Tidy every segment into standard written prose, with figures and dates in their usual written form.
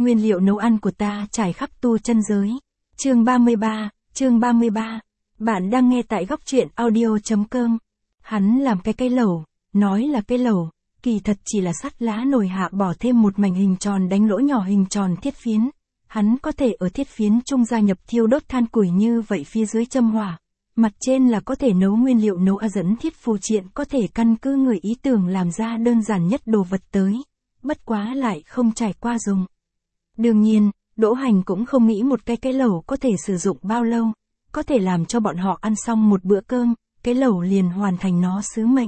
Nguyên liệu nấu ăn của ta trải khắp tu chân giới. Chương 33. Bạn đang nghe tại góc truyện audio.com. Hắn làm cái lẩu, nói là cái lẩu, kỳ thật chỉ là sắt lá nồi hạ bỏ thêm một mảnh hình tròn đánh lỗ nhỏ hình tròn thiết phiến. Hắn có thể ở thiết phiến trung gia nhập thiêu đốt than củi như vậy phía dưới châm hỏa. Mặt trên là có thể nấu nguyên liệu nấu dẫn thiết phù triện có thể căn cứ người ý tưởng làm ra đơn giản nhất đồ vật tới. Bất quá lại không trải qua dùng. Đương nhiên, Đỗ Hành cũng không nghĩ một cái lẩu có thể sử dụng bao lâu, có thể làm cho bọn họ ăn xong một bữa cơm, cái lẩu liền hoàn thành nó sứ mệnh.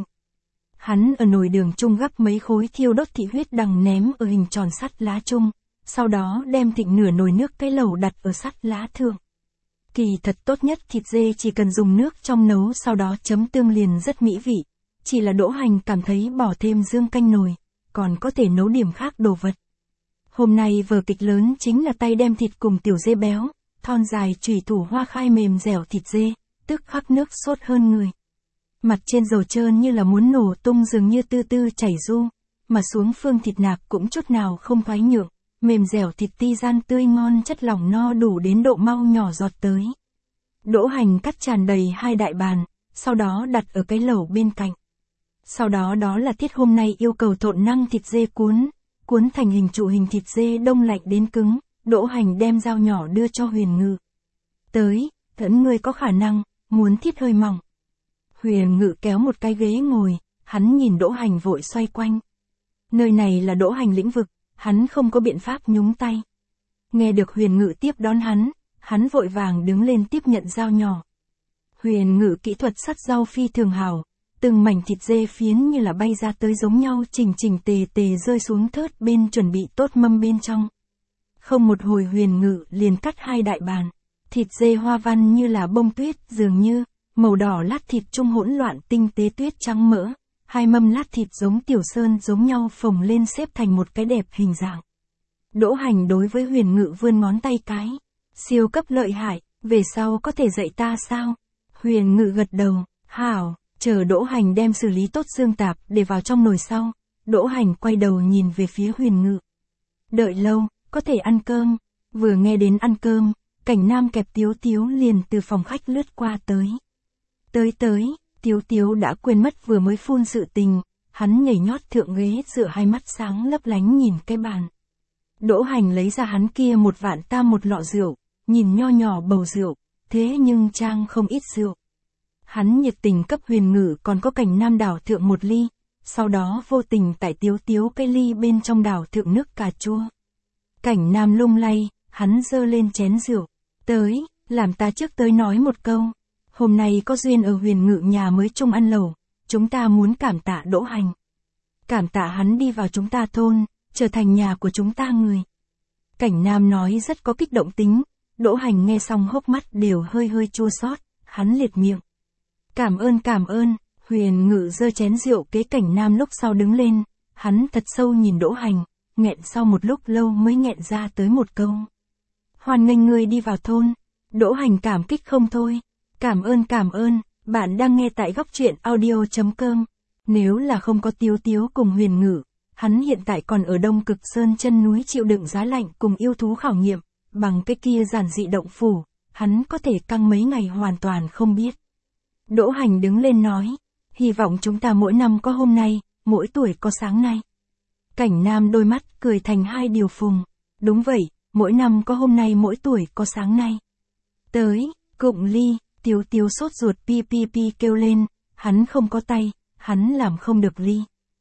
Hắn ở nồi đường chung gắp mấy khối thiêu đốt thị huyết đằng ném ở hình tròn sắt lá chung, sau đó đem thịnh nửa nồi nước cái lẩu đặt ở sắt lá thượng. Kỳ thật tốt nhất thịt dê chỉ cần dùng nước trong nấu sau đó chấm tương liền rất mỹ vị, chỉ là Đỗ Hành cảm thấy bỏ thêm dương canh nồi, còn có thể nấu điểm khác đồ vật. Hôm nay vở kịch lớn chính là tay đem thịt cùng tiểu dê béo, thon dài chủy thủ hoa khai mềm dẻo thịt dê, tức khắc nước sốt hơn người. Mặt trên dầu trơn như là muốn nổ tung dường như tư tư chảy du, mà xuống phương thịt nạc cũng chút nào không thoái nhượng, mềm dẻo thịt ti gian tươi ngon chất lỏng no đủ đến độ mau nhỏ giọt tới. Đỗ Hành cắt tràn đầy 2 đại bàn, sau đó đặt ở cái lẩu bên cạnh. Sau đó đó là tiết hôm nay yêu cầu trộn năng thịt dê cuốn thành hình trụ hình thịt dê đông lạnh đến cứng, Đỗ Hành đem dao nhỏ đưa cho Huyền Ngự. Tới, thẫn ngươi có khả năng, muốn thiết hơi mỏng. Huyền Ngự kéo một cái ghế ngồi, hắn nhìn Đỗ Hành vội xoay quanh. Nơi này là Đỗ Hành lĩnh vực, hắn không có biện pháp nhúng tay. Nghe được Huyền Ngự tiếp đón hắn vội vàng đứng lên tiếp nhận dao nhỏ. Huyền Ngự kỹ thuật sắt dao phi thường hảo, từng mảnh thịt dê phiến như là bay ra tới giống nhau chỉnh tề rơi xuống thớt bên chuẩn bị tốt mâm bên trong. Không một hồi Huyền Ngự liền cắt 2 đại bàn, thịt dê hoa văn như là bông tuyết dường như, màu đỏ lát thịt trung hỗn loạn tinh tế tuyết trắng mỡ, 2 mâm lát thịt giống tiểu sơn giống nhau phồng lên xếp thành một cái đẹp hình dạng. Đỗ Hành đối với Huyền Ngự vươn ngón tay cái, siêu cấp lợi hại, về sau có thể dạy ta sao? Huyền Ngự gật đầu, hảo. Chờ Đỗ Hành đem xử lý tốt xương tạp để vào trong nồi sau, Đỗ Hành quay đầu nhìn về phía Huyền Ngự. Đợi lâu, có thể ăn cơm. Vừa nghe đến ăn cơm, Cảnh Nam kẹp Tiếu Tiếu liền từ phòng khách lướt qua tới. Tới, Tiếu Tiếu đã quên mất vừa mới phun sự tình, hắn nhảy nhót thượng ghế dựa 2 mắt sáng lấp lánh nhìn cái bàn. Đỗ Hành lấy ra hắn kia 1 vạn tam một lọ rượu, nhìn nho nhỏ bầu rượu, thế nhưng trang không ít rượu. Hắn nhiệt tình cấp Huyền Ngự còn có Cảnh Nam đảo thượng 1 ly, sau đó vô tình tải Tiếu Tiếu cái ly bên trong đảo thượng nước cà chua. Cảnh Nam lung lay, hắn giơ lên chén rượu, tới, làm ta trước tới nói một câu. Hôm nay có duyên ở Huyền Ngự nhà mới chung ăn lẩu, chúng ta muốn cảm tạ Đỗ Hành. Cảm tạ hắn đi vào chúng ta thôn, trở thành nhà của chúng ta người. Cảnh Nam nói rất có kích động tính, Đỗ Hành nghe xong hốc mắt đều hơi chua xót, hắn liệt miệng. Cảm ơn, Huyền Ngự giơ chén rượu kế Cảnh Nam lúc sau đứng lên, hắn thật sâu nhìn Đỗ Hành, nghẹn sau một lúc lâu mới nghẹn ra tới một câu. Hoan nghênh ngươi đi vào thôn. Đỗ Hành cảm kích không thôi. Cảm ơn, bạn đang nghe tại góc truyện audio.com. Nếu là không có Tiếu Tiếu cùng Huyền Ngự, hắn hiện tại còn ở Đông Cực Sơn chân núi chịu đựng giá lạnh cùng yêu thú khảo nghiệm, bằng cái kia giản dị động phủ, hắn có thể căng mấy ngày hoàn toàn không biết. Đỗ Hành đứng lên nói, hy vọng chúng ta mỗi năm có hôm nay, mỗi tuổi có sáng nay. Cảnh Nam đôi mắt cười thành 2 điều phùng, đúng vậy, mỗi năm có hôm nay mỗi tuổi có sáng nay. Tới, cụng ly, Tiếu Tiếu sốt ruột pi kêu lên, hắn không có tay, hắn làm không được ly.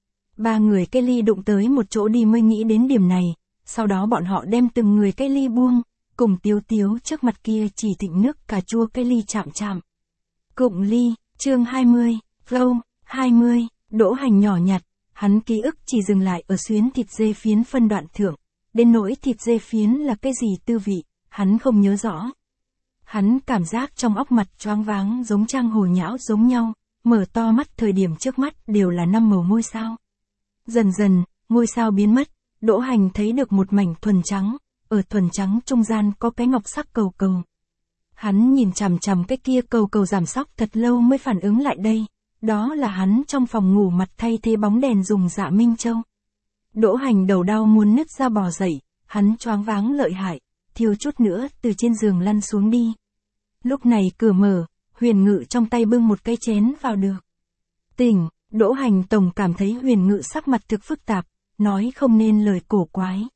3 người cái ly đụng tới một chỗ đi mới nghĩ đến điểm này, sau đó bọn họ đem từng người cái ly buông, cùng Tiếu Tiếu trước mặt kia chỉ thịnh nước cà chua cái ly chạm. Cụng ly, chương 20, flow, 20, Đỗ Hành nhỏ nhặt, hắn ký ức chỉ dừng lại ở xuyến thịt dê phiến phân đoạn thượng, đến nỗi thịt dê phiến là cái gì tư vị, hắn không nhớ rõ. Hắn cảm giác trong óc mặt choáng váng giống trang hồ nhão giống nhau, mở to mắt thời điểm trước mắt đều là 5 màu ngôi sao. Dần dần, ngôi sao biến mất, Đỗ Hành thấy được một mảnh thuần trắng, ở thuần trắng trung gian có cái ngọc sắc cầu. Hắn nhìn chằm cái kia cầu giảm sóc thật lâu mới phản ứng lại đây, đó là hắn trong phòng ngủ mặt thay thế bóng đèn dùng dạ Minh Châu. Đỗ Hành đầu đau muốn nứt ra bò dậy, hắn choáng váng lợi hại, thiếu chút nữa từ trên giường lăn xuống đi. Lúc này cửa mở, Huyền Ngự trong tay bưng một cái chén vào được. Tỉnh, Đỗ Hành Tổng cảm thấy Huyền Ngự sắc mặt thực phức tạp, nói không nên lời cổ quái.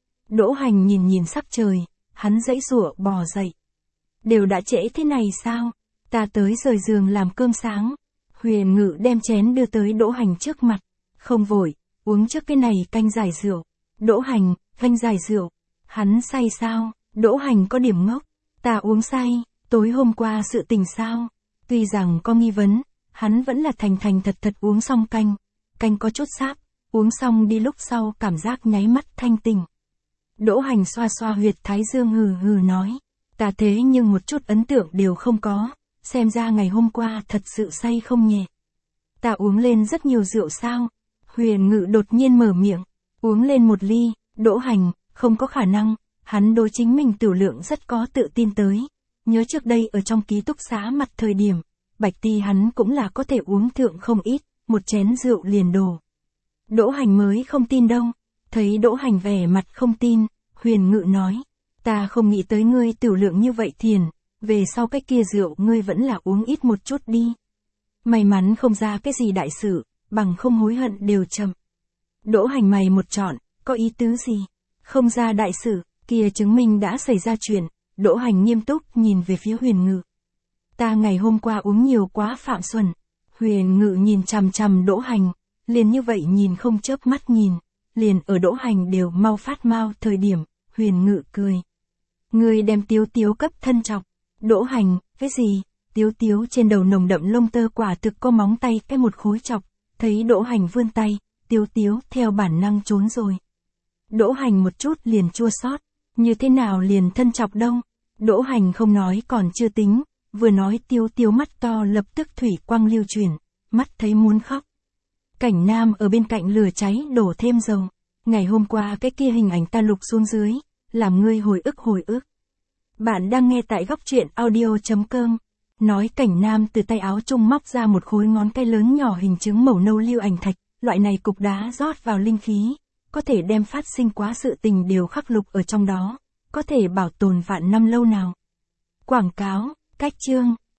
Đỗ Hành nhìn nhìn sắc trời, hắn giãy giụa bò dậy. Đều đã trễ thế này sao? Ta tới rời giường làm cơm sáng. Huyền Ngự đem chén đưa tới Đỗ Hành trước mặt. Không vội, uống trước cái này canh giải rượu. Đỗ Hành, canh giải rượu. Hắn say sao? Đỗ Hành có điểm ngốc. Ta uống say, tối hôm qua sự tình sao? Tuy rằng có nghi vấn, hắn vẫn là thành thành thật thật uống xong canh. Canh có chút sáp, uống xong đi lúc sau cảm giác nháy mắt thanh tỉnh. Đỗ Hành xoa xoa huyệt thái dương hừ hừ nói. Ta thế nhưng một chút ấn tượng đều không có, xem ra ngày hôm qua thật sự say không nhẹ. Ta uống lên rất nhiều rượu sao? Huyền Ngự đột nhiên mở miệng, uống lên một ly. Đỗ Hành, không có khả năng, hắn đối chính mình tiểu lượng rất có tự tin tới. Nhớ trước đây ở trong ký túc xá mặt thời điểm, bạch ti hắn cũng là có thể uống thượng không ít, một chén rượu liền đổ. Đỗ Hành mới không tin đâu. Thấy Đỗ Hành vẻ mặt không tin, Huyền Ngự nói, ta không nghĩ tới ngươi tiểu lượng như vậy thiền, về sau cái kia rượu ngươi vẫn là uống ít một chút đi. May mắn không ra cái gì đại sự, bằng không hối hận đều chậm. Đỗ Hành mày một trọn, có ý tứ gì? Không ra đại sự, kia chứng minh đã xảy ra chuyện. Đỗ Hành nghiêm túc nhìn về phía Huyền Ngự. Ta ngày hôm qua uống nhiều quá Phạm Xuân. Huyền Ngự nhìn chằm chằm Đỗ Hành, liền như vậy nhìn không chớp mắt nhìn, liền ở Đỗ Hành đều mau phát mau thời điểm, Huyền Ngự cười. Ngươi đem Tiếu Tiếu cấp thân chọc. Đỗ Hành, cái gì? Tiếu Tiếu trên đầu nồng đậm lông tơ quả thực có móng tay cái một khối chọc, thấy Đỗ Hành vươn tay, Tiếu Tiếu theo bản năng trốn rồi. Đỗ Hành một chút liền chua xót, như thế nào liền thân chọc đâu? Đỗ Hành không nói còn chưa tính, vừa nói Tiếu Tiếu mắt to lập tức thủy quang lưu chuyển, mắt thấy muốn khóc. Cảnh Nam ở bên cạnh lửa cháy đổ thêm dầu. Ngày hôm qua cái kia hình ảnh ta lục xuống dưới, làm ngươi hồi ức. Bạn đang nghe tại góc truyện audio.com. Nói Cảnh Nam từ tay áo trung móc ra một khối ngón tay lớn nhỏ hình chứng màu nâu lưu ảnh thạch, loại này cục đá rót vào linh khí, có thể đem phát sinh quá sự tình đều khắc lục ở trong đó, có thể bảo tồn vạn năm lâu nào. Quảng cáo, cách chương.